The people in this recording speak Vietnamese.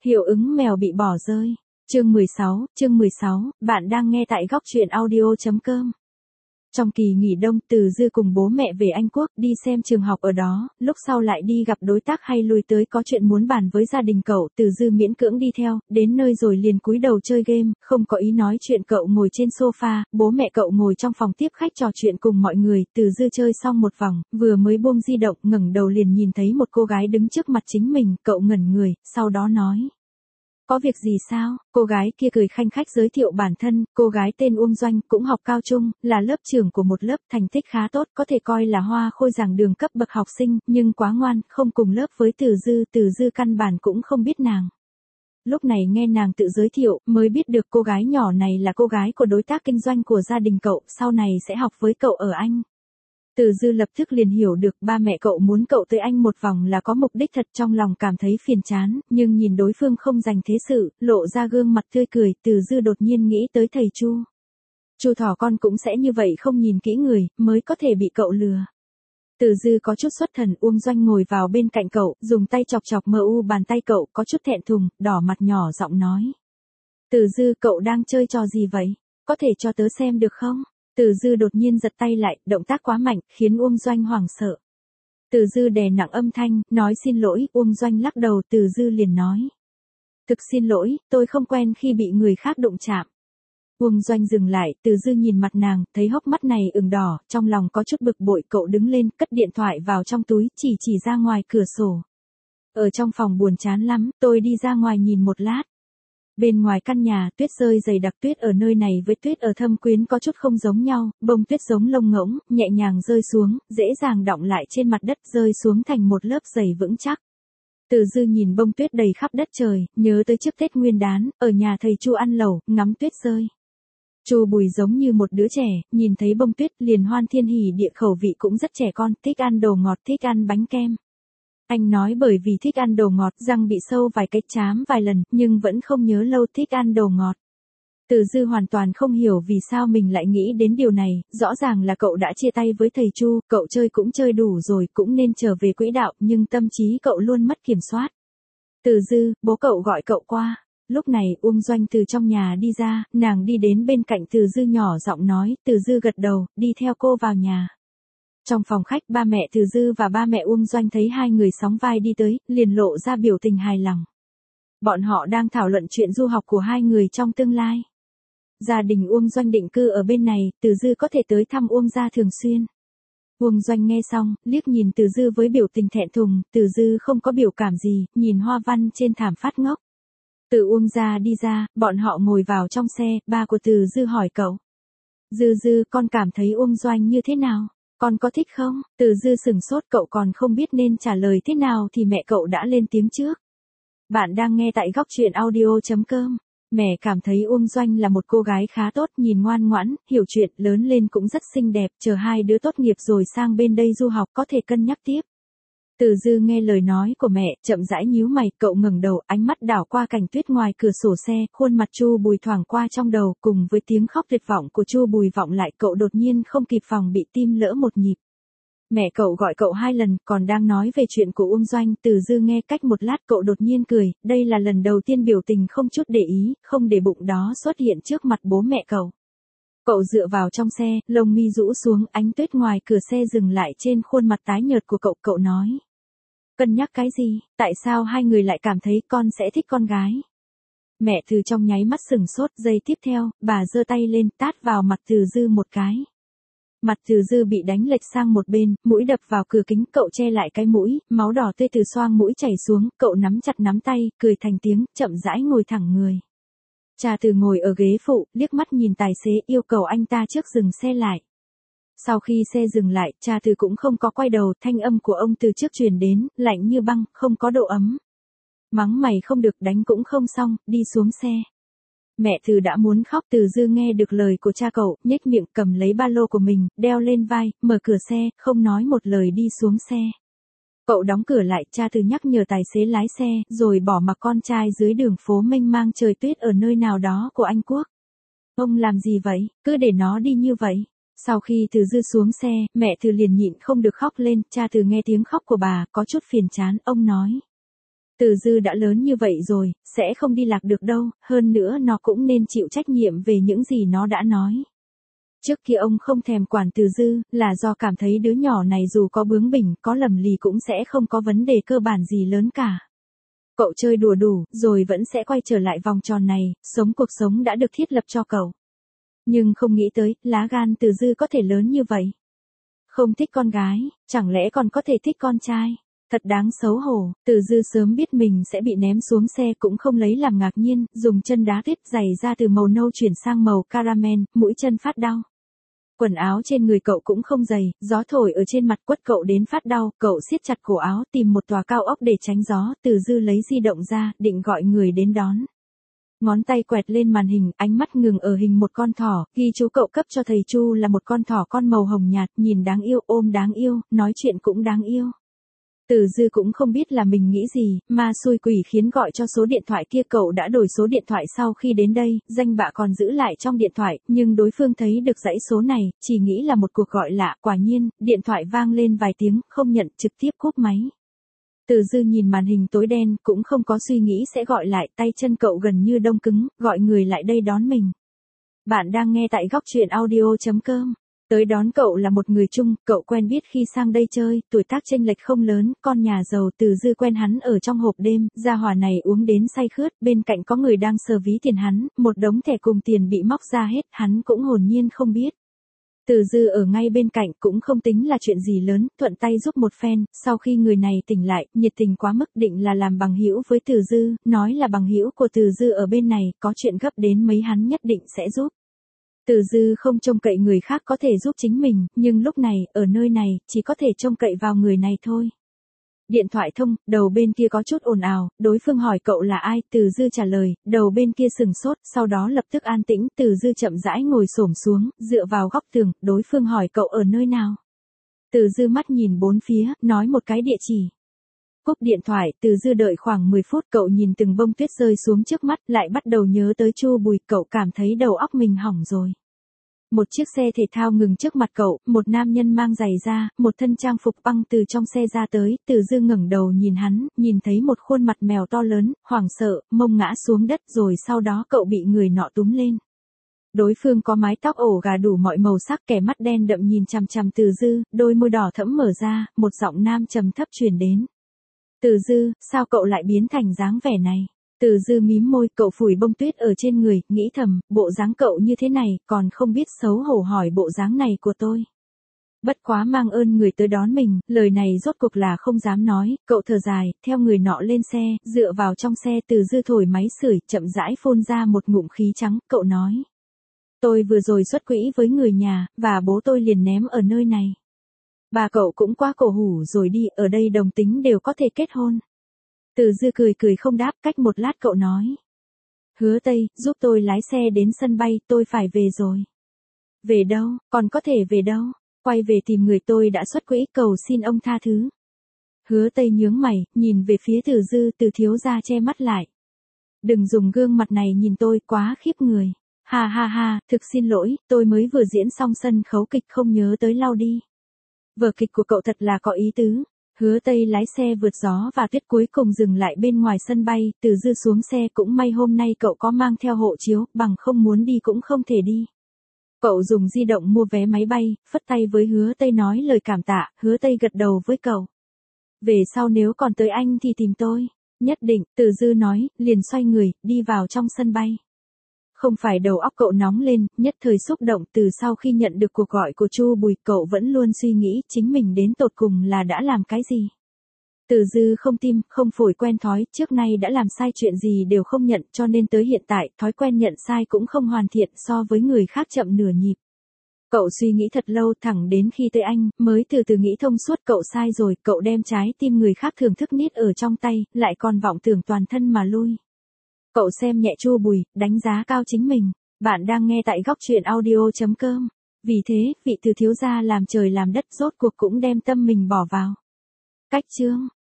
Hiệu ứng mèo bị bỏ rơi. Chương 16, bạn đang nghe tại góc truyện audio.com. Trong kỳ nghỉ đông, Từ Dư cùng bố mẹ về Anh Quốc đi xem trường học ở đó, lúc sau lại đi gặp đối tác hay lui tới có chuyện muốn bàn với gia đình cậu. Từ Dư miễn cưỡng đi theo, đến nơi rồi liền cúi đầu chơi game, không có ý nói chuyện. Cậu ngồi trên sofa, bố mẹ cậu ngồi trong phòng tiếp khách trò chuyện cùng mọi người. Từ Dư chơi xong một vòng, vừa mới buông di động, ngẩng đầu liền nhìn thấy một cô gái đứng trước mặt chính mình. Cậu ngẩn người, sau đó nói: "Có việc gì sao?" Cô gái kia cười khanh khách giới thiệu bản thân, cô gái tên Uông Doanh, cũng học cao trung, là lớp trưởng của một lớp, thành tích khá tốt, có thể coi là hoa khôi giảng đường cấp bậc học sinh, nhưng quá ngoan, không cùng lớp với Từ Dư căn bản cũng không biết nàng. Lúc này nghe nàng tự giới thiệu, mới biết được cô gái nhỏ này là cô gái của đối tác kinh doanh của gia đình cậu, sau này sẽ học với cậu ở Anh. Từ Dư lập tức liền hiểu được ba mẹ cậu muốn cậu tới Anh một vòng là có mục đích thật, trong lòng cảm thấy phiền chán, nhưng nhìn đối phương không dành thế sự, lộ ra gương mặt tươi cười. Từ Dư đột nhiên nghĩ tới thầy Chu. Chu thỏ con cũng sẽ như vậy, không nhìn kỹ người, mới có thể bị cậu lừa. Từ Dư có chút xuất thần. Uông Doanh ngồi vào bên cạnh cậu, dùng tay chọc chọc bàn tay cậu, có chút thẹn thùng, đỏ mặt nhỏ giọng nói: "Từ Dư, cậu đang chơi trò gì vậy? Có thể cho tớ xem được không?" Từ Dư đột nhiên giật tay lại, động tác quá mạnh, khiến Uông Doanh hoảng sợ. Từ Dư đè nặng âm thanh, nói: "Xin lỗi." Uông Doanh lắc đầu. Từ Dư liền nói: "Thực xin lỗi, tôi không quen khi bị người khác đụng chạm." Uông Doanh dừng lại. Từ Dư nhìn mặt nàng, thấy hốc mắt này ửng đỏ, trong lòng có chút bực bội. Cậu đứng lên, cất điện thoại vào trong túi, chỉ ra ngoài cửa sổ: "Ở trong phòng buồn chán lắm, tôi đi ra ngoài nhìn một lát." Bên ngoài căn nhà, tuyết rơi dày đặc. Tuyết ở nơi này với tuyết ở Thâm Quyến có chút không giống nhau, bông tuyết giống lông ngỗng, nhẹ nhàng rơi xuống, dễ dàng đọng lại trên mặt đất, rơi xuống thành một lớp dày vững chắc. Từ Dư nhìn bông tuyết đầy khắp đất trời, nhớ tới trước Tết Nguyên đán, ở nhà thầy Chu ăn lẩu, ngắm tuyết rơi. Chu Bùi giống như một đứa trẻ, nhìn thấy bông tuyết liền hoan thiên hỉ địa, khẩu vị cũng rất trẻ con, thích ăn đồ ngọt, thích ăn bánh kem. Anh nói bởi vì thích ăn đồ ngọt, răng bị sâu vài cái, chám vài lần, nhưng vẫn không nhớ lâu, thích ăn đồ ngọt. Từ Dư hoàn toàn không hiểu vì sao mình lại nghĩ đến điều này, rõ ràng là cậu đã chia tay với thầy Chu, cậu chơi cũng chơi đủ rồi, cũng nên trở về quỹ đạo, nhưng tâm trí cậu luôn mất kiểm soát. Từ Dư, bố cậu gọi cậu qua. Lúc này Uông Doanh từ trong nhà đi ra, nàng đi đến bên cạnh Từ Dư nhỏ giọng nói. Từ Dư gật đầu, đi theo cô vào nhà. Trong phòng khách, ba mẹ Từ Dư và ba mẹ Uông Doanh thấy hai người sóng vai đi tới, liền lộ ra biểu tình hài lòng. Bọn họ đang thảo luận chuyện du học của hai người trong tương lai. Gia đình Uông Doanh định cư ở bên này, Từ Dư có thể tới thăm Uông gia thường xuyên. Uông Doanh nghe xong, liếc nhìn Từ Dư với biểu tình thẹn thùng. Từ Dư không có biểu cảm gì, nhìn hoa văn trên thảm phát ngốc. Từ Uông gia đi ra, bọn họ ngồi vào trong xe, ba của Từ Dư hỏi cậu: Dư, con cảm thấy Uông Doanh như thế nào? Con có thích không?" Từ Dư sửng sốt, cậu còn không biết nên trả lời thế nào thì mẹ cậu đã lên tiếng trước. Bạn đang nghe tại góc truyện audio.com. Mẹ cảm thấy Uông Doanh là một cô gái khá tốt, nhìn ngoan ngoãn, hiểu chuyện, lớn lên cũng rất xinh đẹp, chờ hai đứa tốt nghiệp rồi sang bên đây du học có thể cân nhắc tiếp. Từ Dư nghe lời nói của mẹ, chậm rãi nhíu mày, cậu ngẩng đầu, ánh mắt đảo qua cảnh tuyết ngoài cửa sổ xe, khuôn mặt Chu Bùi thoảng qua trong đầu, cùng với tiếng khóc tuyệt vọng của Chu Bùi vọng lại, cậu đột nhiên không kịp phòng bị tim lỡ một nhịp. Mẹ cậu gọi cậu hai lần, còn đang nói về chuyện của Uông Doanh. Từ Dư nghe cách một lát, cậu đột nhiên cười, đây là lần đầu tiên biểu tình không chút để ý, không để bụng đó xuất hiện trước mặt bố mẹ cậu. Cậu dựa vào trong xe, lông mi rũ xuống, ánh tuyết ngoài cửa xe dừng lại trên khuôn mặt tái nhợt của cậu. Cậu nói: "Cân nhắc cái gì, tại sao hai người lại cảm thấy con sẽ thích con gái?" Mẹ Từ trong nháy mắt sửng sốt, giây tiếp theo, bà giơ tay lên, tát vào mặt Từ Dư một cái. Mặt Từ Dư bị đánh lệch sang một bên, mũi đập vào cửa kính, cậu che lại cái mũi, máu đỏ tươi từ xoang mũi chảy xuống, cậu nắm chặt nắm tay, cười thành tiếng, chậm rãi ngồi thẳng người. Cha Từ ngồi ở ghế phụ, liếc mắt nhìn tài xế, yêu cầu anh ta trước dừng xe lại. Sau khi xe dừng lại, cha Từ cũng không có quay đầu, thanh âm của ông từ trước truyền đến, lạnh như băng, không có độ ấm. Mắng mày không được, đánh cũng không xong, đi xuống xe. Mẹ Từ đã muốn khóc. Từ Dư nghe được lời của cha cậu, nhếch miệng, cầm lấy ba lô của mình, đeo lên vai, mở cửa xe, không nói một lời đi xuống xe. Cậu đóng cửa lại, cha Từ nhắc nhở tài xế lái xe, rồi bỏ mặc con trai dưới đường phố mênh mang trời tuyết ở nơi nào đó của Anh Quốc. Ông làm gì vậy, cứ để nó đi như vậy. Sau khi Từ Dư xuống xe, mẹ Từ liền nhịn không được khóc lên. Cha Từ nghe tiếng khóc của bà, có chút phiền chán, ông nói: Từ Dư đã lớn như vậy rồi, sẽ không đi lạc được đâu, hơn nữa nó cũng nên chịu trách nhiệm về những gì nó đã nói. Trước kia ông không thèm quản Từ Dư, là do cảm thấy đứa nhỏ này dù có bướng bỉnh, có lầm lì cũng sẽ không có vấn đề cơ bản gì lớn cả. Cậu chơi đùa đủ, rồi vẫn sẽ quay trở lại vòng tròn này, sống cuộc sống đã được thiết lập cho cậu. Nhưng không nghĩ tới, lá gan Từ Dư có thể lớn như vậy. Không thích con gái, chẳng lẽ còn có thể thích con trai? Thật đáng xấu hổ, Từ Dư sớm biết mình sẽ bị ném xuống xe cũng không lấy làm ngạc nhiên, dùng chân đá tuyết giày ra từ màu nâu chuyển sang màu caramel, mũi chân phát đau. Quần áo trên người cậu cũng không dày, gió thổi ở trên mặt quất cậu đến phát đau, cậu siết chặt cổ áo tìm một tòa cao ốc để tránh gió, Từ Dư lấy di động ra, định gọi người đến đón. Ngón tay quẹt lên màn hình, ánh mắt ngừng ở hình một con thỏ, ghi chú cậu cấp cho thầy Chu là một con thỏ con màu hồng nhạt, nhìn đáng yêu, ôm đáng yêu, nói chuyện cũng đáng yêu. Từ Dư cũng không biết là mình nghĩ gì, ma xui quỷ khiến gọi cho số điện thoại kia, cậu đã đổi số điện thoại sau khi đến đây, danh bạ còn giữ lại trong điện thoại, nhưng đối phương thấy được dãy số này, chỉ nghĩ là một cuộc gọi lạ, quả nhiên, điện thoại vang lên vài tiếng, không nhận, trực tiếp cúp máy. Từ Dư nhìn màn hình tối đen, cũng không có suy nghĩ sẽ gọi lại, tay chân cậu gần như đông cứng, gọi người lại đây đón mình. Bạn đang nghe tại góc truyện audio.com. Tới đón cậu là một người Trung, cậu quen biết khi sang đây chơi, tuổi tác chênh lệch không lớn, con nhà giàu. Từ Dư quen hắn ở trong hộp đêm, gia hỏa này uống đến say khướt, bên cạnh có người đang sờ ví tiền hắn, một đống thẻ cùng tiền bị móc ra hết, hắn cũng hồn nhiên không biết. Từ Dư ở ngay bên cạnh cũng không tính là chuyện gì lớn, thuận tay giúp một phen, sau khi người này tỉnh lại, nhiệt tình quá mức định là làm bằng hữu với Từ Dư, nói là bằng hữu của Từ Dư ở bên này, có chuyện gấp đến mấy hắn nhất định sẽ giúp. Từ Dư không trông cậy người khác có thể giúp chính mình, nhưng lúc này, ở nơi này, chỉ có thể trông cậy vào người này thôi. Điện thoại thông, đầu bên kia có chút ồn ào, đối phương hỏi cậu là ai, Từ Dư trả lời, đầu bên kia sừng sốt, sau đó lập tức an tĩnh, Từ Dư chậm rãi ngồi xổm xuống, dựa vào góc tường, đối phương hỏi cậu ở nơi nào. Từ Dư mắt nhìn bốn phía, nói một cái địa chỉ. Cúp điện thoại, Từ Dư đợi khoảng 10 phút, cậu nhìn từng bông tuyết rơi xuống trước mắt, lại bắt đầu nhớ tới Chu Bùi, cậu cảm thấy đầu óc mình hỏng rồi. Một chiếc xe thể thao ngừng trước mặt cậu, một nam nhân mang giày da, một thân trang phục băng từ trong xe ra tới, Từ Dư ngẩng đầu nhìn hắn, nhìn thấy một khuôn mặt mèo to lớn, hoảng sợ, mông ngã xuống đất rồi sau đó cậu bị người nọ túm lên. Đối phương có mái tóc ổ gà đủ mọi màu sắc, kẻ mắt đen đậm nhìn chằm chằm Từ Dư, đôi môi đỏ thẫm mở ra, một giọng nam trầm thấp truyền đến. Từ Dư, sao cậu lại biến thành dáng vẻ này? Từ Dư mím môi, cậu phủi bông tuyết ở trên người, nghĩ thầm, bộ dáng cậu như thế này, còn không biết xấu hổ hỏi bộ dáng này của tôi. Bất quá mang ơn người tới đón mình, lời này rốt cuộc là không dám nói, cậu thở dài, theo người nọ lên xe, dựa vào trong xe. Từ Dư thổi máy sưởi, chậm rãi phun ra một ngụm khí trắng, cậu nói. Tôi vừa rồi xuất quỹ với người nhà, và bố tôi liền ném ở nơi này. Bà cậu cũng quá cổ hủ rồi đi, ở đây đồng tính đều có thể kết hôn. Từ Dư cười cười không đáp, cách một lát cậu nói. Hứa Tây, giúp tôi lái xe đến sân bay, tôi phải về rồi. Về đâu, còn có thể về đâu? Quay về tìm người tôi đã xuất quỹ, cầu xin ông tha thứ. Hứa Tây nhướng mày, nhìn về phía Từ Dư, Từ thiếu gia che mắt lại. Đừng dùng gương mặt này nhìn tôi, quá khiếp người. Ha ha ha, thực xin lỗi, tôi mới vừa diễn xong sân khấu kịch không nhớ tới lau đi. Vở kịch của cậu thật là có ý tứ. Hứa Tây lái xe vượt gió và tuyết cuối cùng dừng lại bên ngoài sân bay, Từ Dư xuống xe, cũng may hôm nay cậu có mang theo hộ chiếu, bằng không muốn đi cũng không thể đi. Cậu dùng di động mua vé máy bay, phất tay với Hứa Tây nói lời cảm tạ, Hứa Tây gật đầu với cậu. Về sau nếu còn tới anh thì tìm tôi. Nhất định, Từ Dư nói, liền xoay người, đi vào trong sân bay. Không phải đầu óc cậu nóng lên, nhất thời xúc động. Từ sau khi nhận được cuộc gọi của Chu Bùi, cậu vẫn luôn suy nghĩ chính mình đến tột cùng là đã làm cái gì. Từ Dư không tim, không phổi quen thói, trước nay đã làm sai chuyện gì đều không nhận, cho nên tới hiện tại, thói quen nhận sai cũng không hoàn thiện, so với người khác chậm nửa nhịp. Cậu suy nghĩ thật lâu, thẳng đến khi tới anh, mới từ từ nghĩ thông suốt. Cậu sai rồi, cậu đem trái tim người khác thưởng thức niết ở trong tay, lại còn vọng tưởng toàn thân mà lui. Cậu xem nhẹ Chu Bùi, đánh giá cao chính mình. Bạn đang nghe tại góc truyện audio.com. Vì thế, vị Từ thiếu gia làm trời làm đất rốt cuộc cũng đem tâm mình bỏ vào. Cách chương